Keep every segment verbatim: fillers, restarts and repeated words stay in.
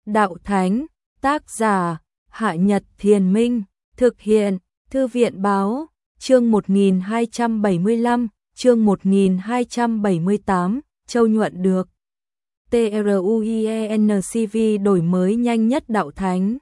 Đạo Thánh, tác giả, Hạ Nhật Thiền Minh, thực hiện, Thư viện Báo, chương một nghìn hai trăm bảy mươi lăm, chương một nghìn hai trăm bảy mươi tám, Châu Nhuận được. TRUIENCV đổi mới nhanh nhất Đạo Thánh.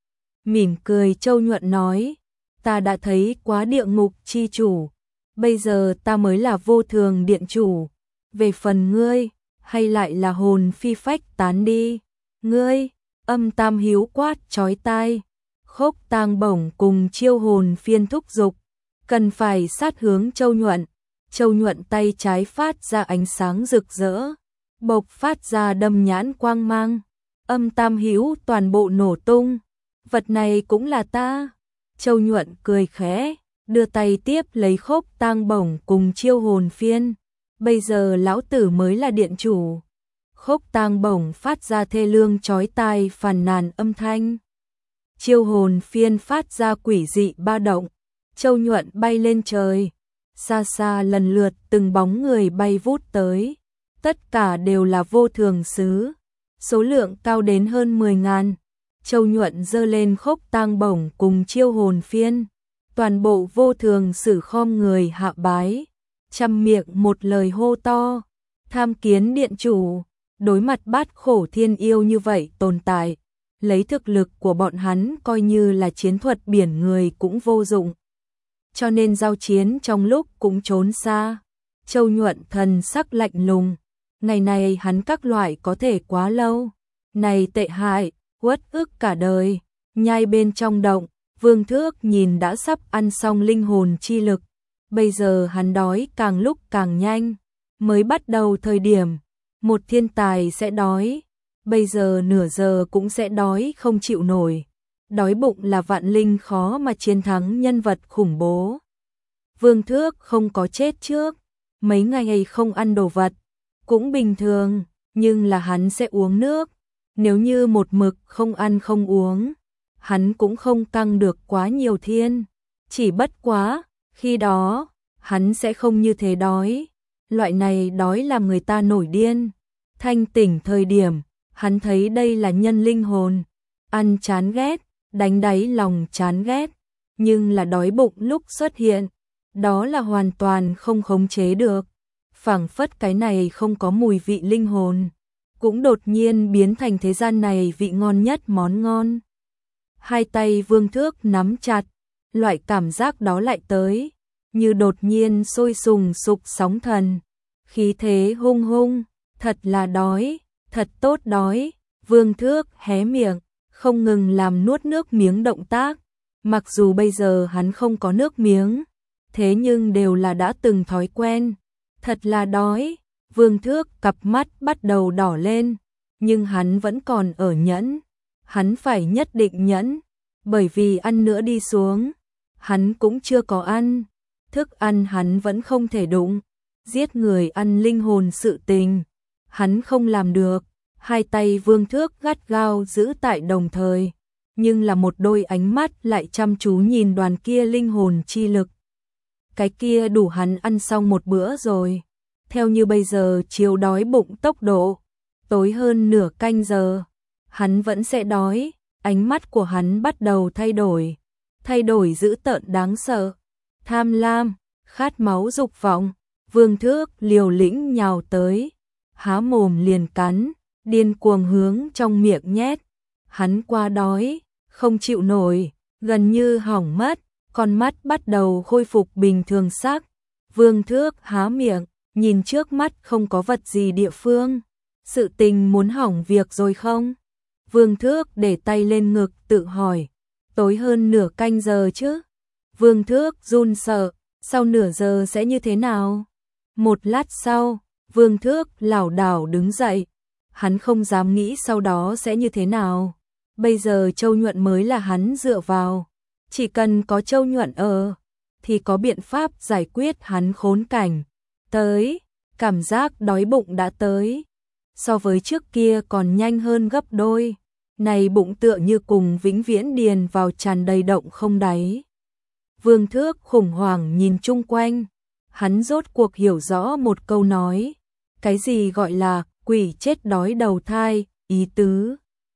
Mỉm cười Châu Nhuận nói, ta đã thấy quá địa ngục chi chủ, bây giờ ta mới là vô thường điện chủ, về phần ngươi, hay lại là hồn phi phách tán đi, ngươi, âm tam hiếu quát chói tai, Khốc Tang Bổng cùng chiêu hồn phiên thúc dục, cần phải sát hướng Châu Nhuận. Châu Nhuận tay trái phát ra ánh sáng rực rỡ, bộc phát ra đâm nhãn quang mang, âm tam hiếu toàn bộ nổ tung, vật này cũng là ta. Châu Nhuận cười khẽ, đưa tay tiếp lấy Khốc Tang Bổng cùng chiêu hồn phiên, bây giờ lão tử mới là điện chủ. Khốc Tang Bổng phát ra thê lương chói tai phàn nàn âm thanh, chiêu hồn phiên phát ra quỷ dị ba động. Châu Nhuận bay lên trời, xa xa lần lượt từng bóng người bay vút tới, tất cả đều là vô thường sứ, số lượng cao đến hơn mười ngàn. Châu Nhuận giơ lên Khốc Tang Bổng cùng chiêu hồn phiên, toàn bộ vô thường sử khom người hạ bái, trăm miệng một lời hô to, tham kiến điện chủ. Đối mặt bát khổ thiên yêu như vậy tồn tại, lấy thực lực của bọn hắn coi như là chiến thuật biển người cũng vô dụng, cho nên giao chiến trong lúc cũng trốn xa. Châu Nhuận thần sắc lạnh lùng, ngày này hắn các loại có thể quá lâu, này tệ hại, uất ức cả đời. Nhai bên trong động, Vương Thước nhìn đã sắp ăn xong linh hồn chi lực, bây giờ hắn đói càng lúc càng nhanh, mới bắt đầu thời điểm một thiên tài sẽ đói, bây giờ nửa giờ cũng sẽ đói không chịu nổi. Đói bụng là vạn linh khó mà chiến thắng nhân vật khủng bố. Vương Thước không có chết trước, mấy ngày không ăn đồ vật, cũng bình thường, nhưng là hắn sẽ uống nước. Nếu như một mực không ăn không uống, hắn cũng không căng được quá nhiều thiên. Chỉ bất quá, khi đó, hắn sẽ không như thế đói. Loại này đói làm người ta nổi điên. Thanh tỉnh thời điểm, hắn thấy đây là nhân linh hồn. Ăn chán ghét, đánh đáy lòng chán ghét, nhưng là đói bụng lúc xuất hiện, đó là hoàn toàn không khống chế được. Phảng phất cái này không có mùi vị linh hồn, cũng đột nhiên biến thành thế gian này vị ngon nhất món ngon. Hai tay Vương Thước nắm chặt, loại cảm giác đó lại tới, như đột nhiên sôi sùng sục sóng thần, khí thế hung hung, thật là đói, thật tốt đói. Vương Thước hé miệng, không ngừng làm nuốt nước miếng động tác, mặc dù bây giờ hắn không có nước miếng, thế nhưng đều là đã từng thói quen, thật là đói. Vương Thước cặp mắt bắt đầu đỏ lên, nhưng hắn vẫn còn ở nhẫn, hắn phải nhất định nhẫn, bởi vì ăn nữa đi xuống, hắn cũng chưa có ăn, thức ăn hắn vẫn không thể đụng, giết người ăn linh hồn sự tình, hắn không làm được. Hai tay Vương Thước gắt gao giữ tại đồng thời, nhưng là một đôi ánh mắt lại chăm chú nhìn đoàn kia linh hồn chi lực. Cái kia đủ hắn ăn xong một bữa rồi. Theo như bây giờ chiều đói bụng tốc độ, tối hơn nửa canh giờ, hắn vẫn sẽ đói. Ánh mắt của hắn bắt đầu thay đổi, thay đổi dữ tợn đáng sợ, tham lam, khát máu dục vọng. Vương Thước liều lĩnh nhào tới, há mồm liền cắn, điên cuồng hướng trong miệng nhét. Hắn quá đói, không chịu nổi, gần như hỏng mất, con mắt bắt đầu khôi phục bình thường sắc. Vương Thước há miệng, nhìn trước mắt không có vật gì địa phương. Sự tình muốn hỏng việc rồi không? Vương Thước để tay lên ngực tự hỏi. Tối hơn nửa canh giờ chứ? Vương Thước run sợ, sau nửa giờ sẽ như thế nào? Một lát sau, Vương Thước lảo đảo đứng dậy. Hắn không dám nghĩ sau đó sẽ như thế nào. Bây giờ Châu Nhuận mới là hắn dựa vào. Chỉ cần có Châu Nhuận ở, thì có biện pháp giải quyết hắn khốn cảnh. Tới, cảm giác đói bụng đã tới. So với trước kia còn nhanh hơn gấp đôi. Này bụng tựa như cùng vĩnh viễn điền vào tràn đầy động không đáy. Vương Thước khủng hoảng nhìn chung quanh. Hắn rốt cuộc hiểu rõ một câu nói. Cái gì gọi là quỷ chết đói đầu thai, ý tứ.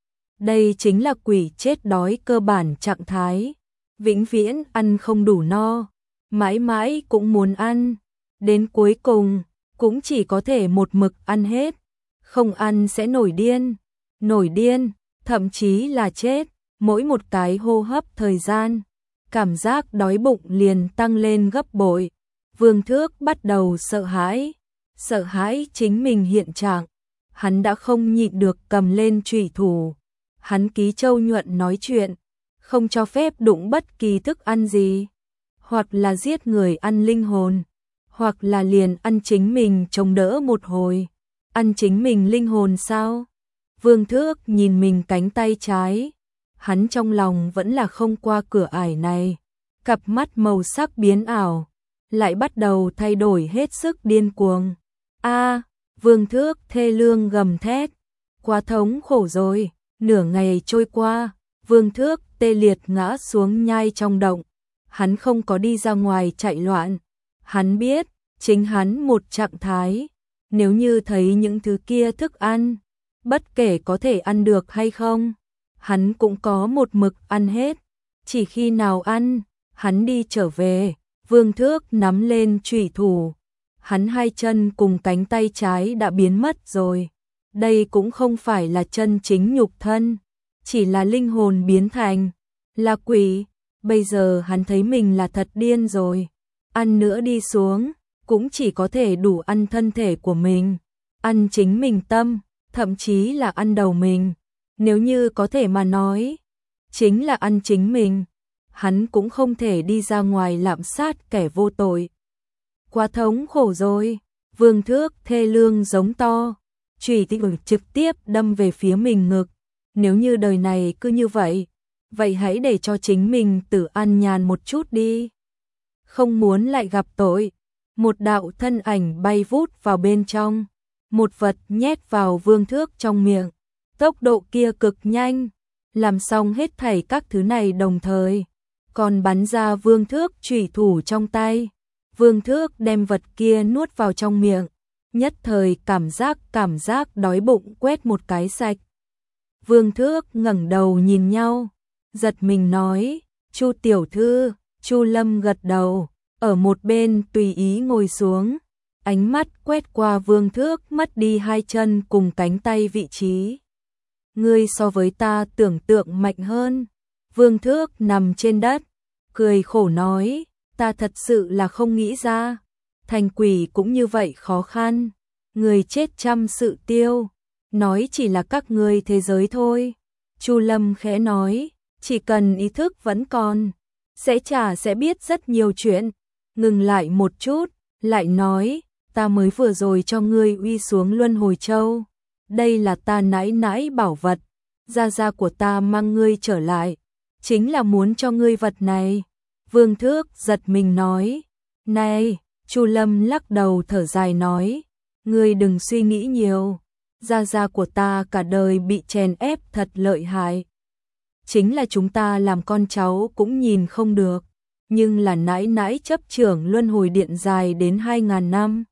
Đây chính là quỷ chết đói cơ bản trạng thái, vĩnh viễn ăn không đủ no, mãi mãi cũng muốn ăn, đến cuối cùng cũng chỉ có thể một mực ăn hết, không ăn sẽ nổi điên, nổi điên, thậm chí là chết, mỗi một cái hô hấp thời gian, cảm giác đói bụng liền tăng lên gấp bội. Vương Thước bắt đầu sợ hãi, sợ hãi chính mình hiện trạng, hắn đã không nhịn được cầm lên chủy thủ, hắn ký Châu Nhuận nói chuyện, không cho phép đụng bất kỳ thức ăn gì, hoặc là giết người ăn linh hồn, hoặc là liền ăn chính mình chống đỡ một hồi, ăn chính mình linh hồn sao? Vương Thước nhìn mình cánh tay trái, hắn trong lòng vẫn là không qua cửa ải này, cặp mắt màu sắc biến ảo, lại bắt đầu thay đổi hết sức điên cuồng. A, Vương Thước thê lương gầm thét, quá thống khổ rồi, nửa ngày trôi qua, Vương Thước tê liệt ngã xuống nhai trong động, hắn không có đi ra ngoài chạy loạn, hắn biết, chính hắn một trạng thái, nếu như thấy những thứ kia thức ăn, bất kể có thể ăn được hay không, hắn cũng có một mực ăn hết, chỉ khi nào ăn, hắn đi trở về, Vương Thước nắm lên chủy thủ, hắn hai chân cùng cánh tay trái đã biến mất rồi, đây cũng không phải là chân chính nhục thân, chỉ là linh hồn biến thành, là quỷ, bây giờ hắn thấy mình là thật điên rồi, ăn nữa đi xuống, cũng chỉ có thể đủ ăn thân thể của mình, ăn chính mình tâm, thậm chí là ăn đầu mình, nếu như có thể mà nói, chính là ăn chính mình, hắn cũng không thể đi ra ngoài lạm sát kẻ vô tội. Quá thống khổ rồi, Vương Thước thê lương giống to, chủy thủ trực tiếp đâm về phía mình ngực, nếu như đời này cứ như vậy, vậy hãy để cho chính mình tự ăn nhàn một chút đi. Không muốn lại gặp tội, một đạo thân ảnh bay vút vào bên trong, một vật nhét vào Vương Thước trong miệng, tốc độ kia cực nhanh, làm xong hết thảy các thứ này đồng thời, còn bắn ra Vương Thước chủy thủ trong tay. Vương Thước đem vật kia nuốt vào trong miệng, nhất thời cảm giác cảm giác đói bụng quét một cái sạch. Vương Thước ngẩng đầu nhìn nhau, giật mình nói, Chu tiểu thư, Chu Lâm gật đầu, ở một bên tùy ý ngồi xuống, ánh mắt quét qua Vương Thước mất đi hai chân cùng cánh tay vị trí. Ngươi so với ta tưởng tượng mạnh hơn. Vương Thước nằm trên đất, cười khổ nói, ta thật sự là không nghĩ ra, thành quỷ cũng như vậy khó khăn, người chết trăm sự tiêu, nói chỉ là các ngươi thế giới thôi. Chu Lâm khẽ nói, chỉ cần ý thức vẫn còn, sẽ chả sẽ biết rất nhiều chuyện. Ngừng lại một chút, lại nói, ta mới vừa rồi cho ngươi uy xuống Luân Hồi Châu, đây là ta nãi nãi bảo vật, gia gia của ta mang ngươi trở lại, chính là muốn cho ngươi vật này. Vương Thước giật mình nói, này, Chu Lâm lắc đầu thở dài nói, ngươi đừng suy nghĩ nhiều, gia gia của ta cả đời bị chèn ép thật lợi hại. Chính là chúng ta làm con cháu cũng nhìn không được, nhưng là nãi nãi chấp trưởng Luân Hồi Điện dài đến hai ngàn năm.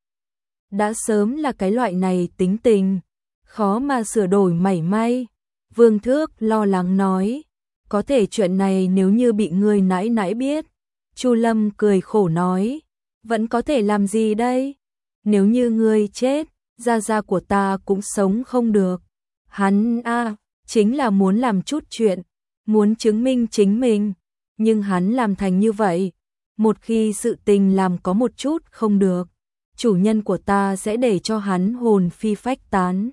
Đã sớm là cái loại này tính tình, khó mà sửa đổi mảy may. Vương Thước lo lắng nói, có thể chuyện này nếu như bị ngươi nãi nãi biết. Chu Lâm cười khổ nói, vẫn có thể làm gì đây? Nếu như ngươi chết, gia gia của ta cũng sống không được. Hắn a à, chính là muốn làm chút chuyện, muốn chứng minh chính mình, nhưng hắn làm thành như vậy, một khi sự tình làm có một chút không được, chủ nhân của ta sẽ để cho hắn hồn phi phách tán.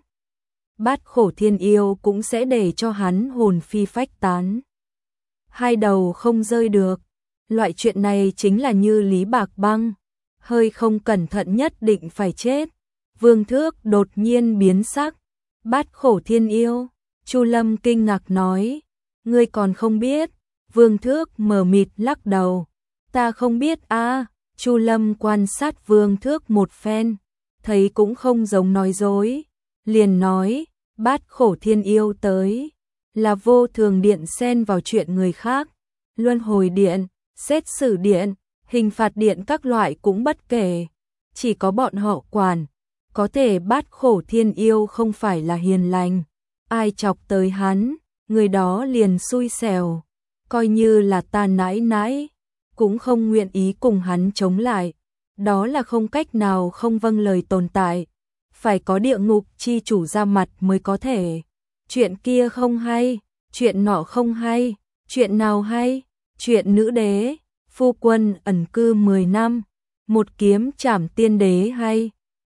Bát Khổ Thiên Yêu cũng sẽ để cho hắn hồn phi phách tán. Hai đầu không rơi được, loại chuyện này chính là như Lý Bạc Băng, hơi không cẩn thận nhất định phải chết. Vương Thước đột nhiên biến sắc, Bát Khổ Thiên Yêu, Chu Lâm kinh ngạc nói, ngươi còn không biết. Vương Thước mờ mịt lắc đầu, ta không biết a. À. Chu Lâm quan sát Vương Thước một phen, thấy cũng không giống nói dối, liền nói, Bát Khổ Thiên Yêu tới, là Vô Thường Điện xen vào chuyện người khác, Luân Hồi Điện, Xét xử Điện, Hình phạt Điện các loại cũng bất kể, chỉ có bọn họ quản, có thể Bát Khổ Thiên Yêu không phải là hiền lành, ai chọc tới hắn, người đó liền xui xẻo, coi như là ta nãi nãi, cũng không nguyện ý cùng hắn chống lại, đó là không cách nào không vâng lời tồn tại, phải có địa ngục chi chủ ra mặt mới có thể. Chuyện kia không hay, chuyện nọ không hay, chuyện nào hay, chuyện nữ đế, phu quân ẩn cư mười năm, một kiếm trảm tiên đế hay.